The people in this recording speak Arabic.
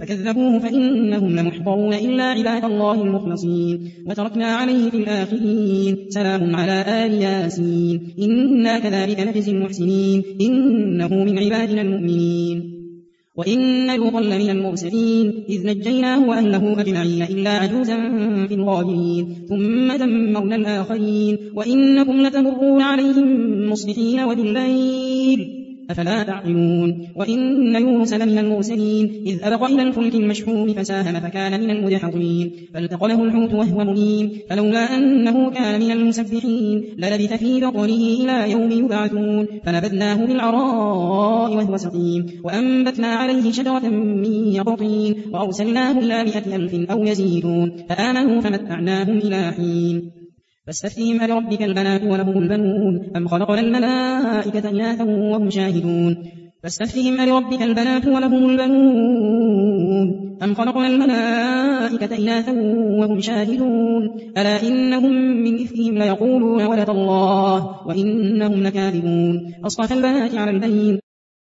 فكذبوه فإنهم لمحضرون إلا عباد الله المخلصين وتركنا عليه في الآخرين سلام على آل ياسين إنا كذلك نجزي المحسنين إنه من عبادنا المؤمنين وإن لوطا لمن المرسلين إذ نجيناه وأهله أجمعين إلا عجوزا في الغابرين ثم دمرنا الآخرين وإنكم لتمرون عليهم مصبحين وبالليل أفلا تعقلون وإن يونس لمن المرسلين إذ أبق إلى الفلك المشحون فساهم فكان من المدحضين فالتقمه الحوت وهو مليم فلولا أنه كان من المسبحين للبث في بطنه إلى يوم يبعثون فنبذناه بالعراء وهو سقيم وأنبتنا عليه شجرة من يقطين وأرسلناه إلى 100,000 أو يزيدون فآمنوا فمتعناهم إلى حين فاستفتهم ألربك البنات ولهم البنون أم خلقنا الملائكة إناثا وهم شاهدون فاستفتهم ألربك البنات ولهم البنون أم خلقنا الملائكة إناثا وهم شاهدون ألا إنهم من إفكهم ليقولون ولد الله وإنهم لكاذبون أصطفى البنات على البنين